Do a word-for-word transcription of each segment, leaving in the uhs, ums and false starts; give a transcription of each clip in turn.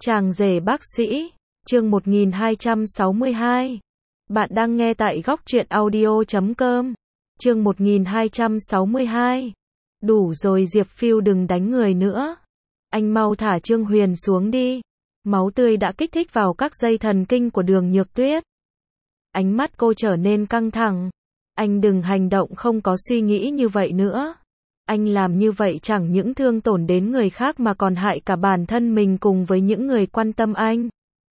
Chàng rể bác sĩ, chương một nghìn hai trăm sáu mươi hai. Bạn đang nghe tại góc truyện audio chấm com. Chương một nghìn hai trăm sáu mươi hai. Đủ rồi Diệp Phiêu, đừng đánh người nữa. Anh mau thả Trương Huyền xuống đi. Máu tươi đã kích thích vào các dây thần kinh của Đường Nhược Tuyết. Ánh mắt cô trở nên căng thẳng. Anh đừng hành động không có suy nghĩ như vậy nữa. Anh làm như vậy chẳng những thương tổn đến người khác mà còn hại cả bản thân mình cùng với những người quan tâm anh.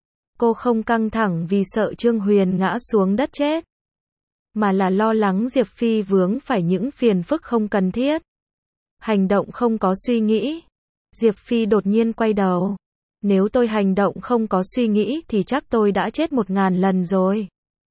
Cô không căng thẳng vì sợ Trương Huyền ngã xuống đất chết, mà là lo lắng Diệp Phi vướng phải những phiền phức không cần thiết. Hành động không có suy nghĩ. Diệp Phi đột nhiên quay đầu. Nếu tôi hành động không có suy nghĩ thì chắc tôi đã chết một ngàn lần rồi.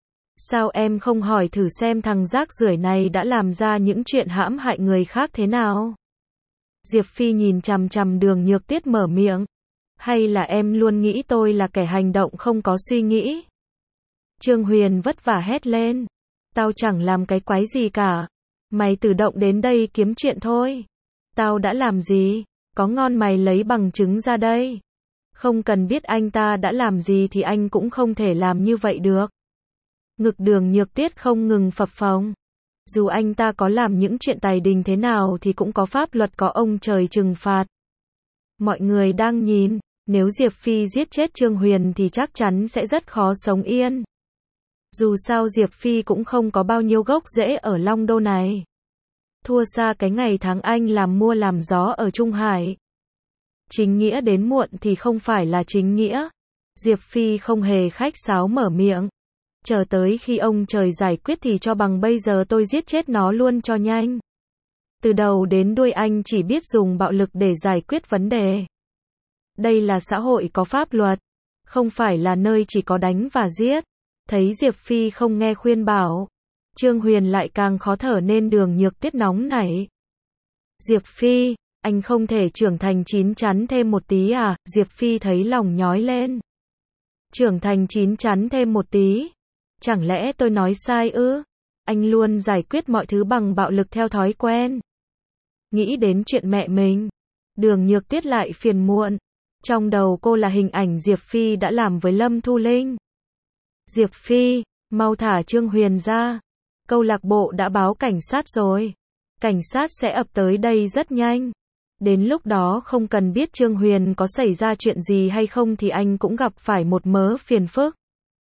Sao em không hỏi thử xem thằng rác rưởi này đã làm ra những chuyện hãm hại người khác thế nào? Diệp Phi nhìn chằm chằm Đường Nhược Tuyết mở miệng. Hay là em luôn nghĩ tôi là kẻ hành động không có suy nghĩ? Trương Huyền vất vả hét lên. Tao chẳng làm cái quái gì cả. Mày tự động đến đây kiếm chuyện thôi. Tao đã làm gì? Có ngon mày lấy bằng chứng ra đây. Không cần biết anh ta đã làm gì thì anh cũng không thể làm như vậy được. Ngực Đường Nhược Tuyết không ngừng phập phồng. Dù anh ta có làm những chuyện tày đình thế nào thì cũng có pháp luật, có ông trời trừng phạt. Mọi người đang nhìn, nếu Diệp Phi giết chết Trương Huyền thì chắc chắn sẽ rất khó sống yên. Dù sao Diệp Phi cũng không có bao nhiêu gốc rễ ở Long Đô này. Thua xa cái ngày tháng anh làm mua làm gió ở Trung Hải. Chính nghĩa đến muộn thì không phải là chính nghĩa. Diệp Phi không hề khách sáo mở miệng. Chờ tới khi ông trời giải quyết thì cho bằng bây giờ tôi giết chết nó luôn cho nhanh. Từ đầu đến đuôi anh chỉ biết dùng bạo lực để giải quyết vấn đề. Đây là xã hội có pháp luật, không phải là nơi chỉ có đánh và giết. Thấy Diệp Phi không nghe khuyên bảo, Trương Huyền lại càng khó thở nên Đường Nhược Tuyết nóng nảy. Diệp Phi, anh không thể trưởng thành chín chắn thêm một tí à? Diệp Phi thấy lòng nhói lên. Trưởng thành chín chắn thêm một tí? Chẳng lẽ tôi nói sai ư? Anh luôn giải quyết mọi thứ bằng bạo lực theo thói quen. Nghĩ đến chuyện mẹ mình, Đường Nhược Tuyết lại phiền muộn. Trong đầu cô là hình ảnh Diệp Phi đã làm với Lâm Thu Linh. Diệp Phi, mau thả Trương Huyền ra. Câu lạc bộ đã báo cảnh sát rồi. Cảnh sát sẽ ập tới đây rất nhanh. Đến lúc đó không cần biết Trương Huyền có xảy ra chuyện gì hay không thì anh cũng gặp phải một mớ phiền phức.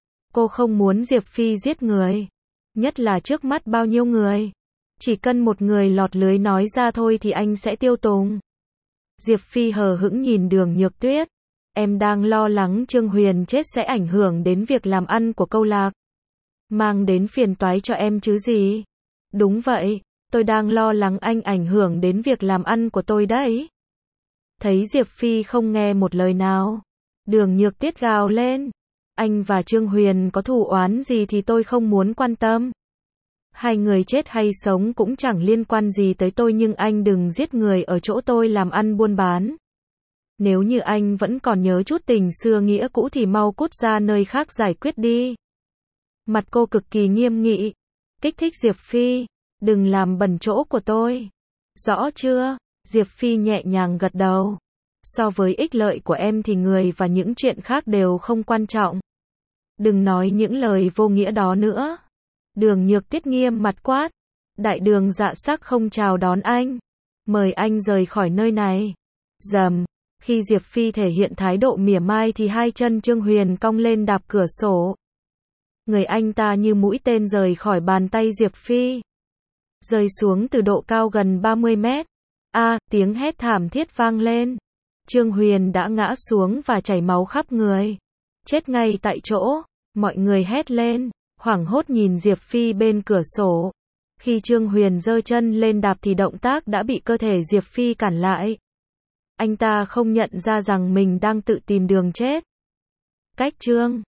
Cô không muốn Diệp Phi giết người. Nhất là trước mắt bao nhiêu người. Chỉ cần một người lọt lưới nói ra thôi thì anh sẽ tiêu tùng. Diệp Phi hờ hững nhìn Đường Nhược Tuyết. Em đang lo lắng Trương Huyền chết sẽ ảnh hưởng đến việc làm ăn của câu lạc. Mang đến phiền toái cho em chứ gì. Đúng vậy, tôi đang lo lắng anh ảnh hưởng đến việc làm ăn của tôi đấy. Thấy Diệp Phi không nghe một lời nào, Đường Nhược Tuyết gào lên. Anh và Trương Huyền có thù oán gì thì tôi không muốn quan tâm. Hai người chết hay sống cũng chẳng liên quan gì tới tôi, nhưng anh đừng giết người ở chỗ tôi làm ăn buôn bán. Nếu như anh vẫn còn nhớ chút tình xưa nghĩa cũ thì mau cút ra nơi khác giải quyết đi. Mặt cô cực kỳ nghiêm nghị. Kích thích Diệp Phi. Đừng làm bẩn chỗ của tôi. Rõ chưa? Diệp Phi nhẹ nhàng gật đầu. So với ích lợi của em thì người và những chuyện khác đều không quan trọng. Đừng nói những lời vô nghĩa đó nữa. Đường Nhược Tuyết nghiêm mặt quát. Đại Đường dạ sắc không chào đón anh. Mời anh rời khỏi nơi này. Rầm. Khi Diệp Phi thể hiện thái độ mỉa mai thì hai chân Trương Huyền cong lên đạp cửa sổ. Người anh ta như mũi tên rời khỏi bàn tay Diệp Phi. Rơi xuống từ độ cao gần ba mươi mét. A, à, tiếng hét thảm thiết vang lên. Trương Huyền đã ngã xuống và chảy máu khắp người. Chết ngay tại chỗ. Mọi người hét lên, hoảng hốt nhìn Diệp Phi bên cửa sổ. Khi Trương Huyền giơ chân lên đạp thì động tác đã bị cơ thể Diệp Phi cản lại. Anh ta không nhận ra rằng mình đang tự tìm đường chết. Cách Trương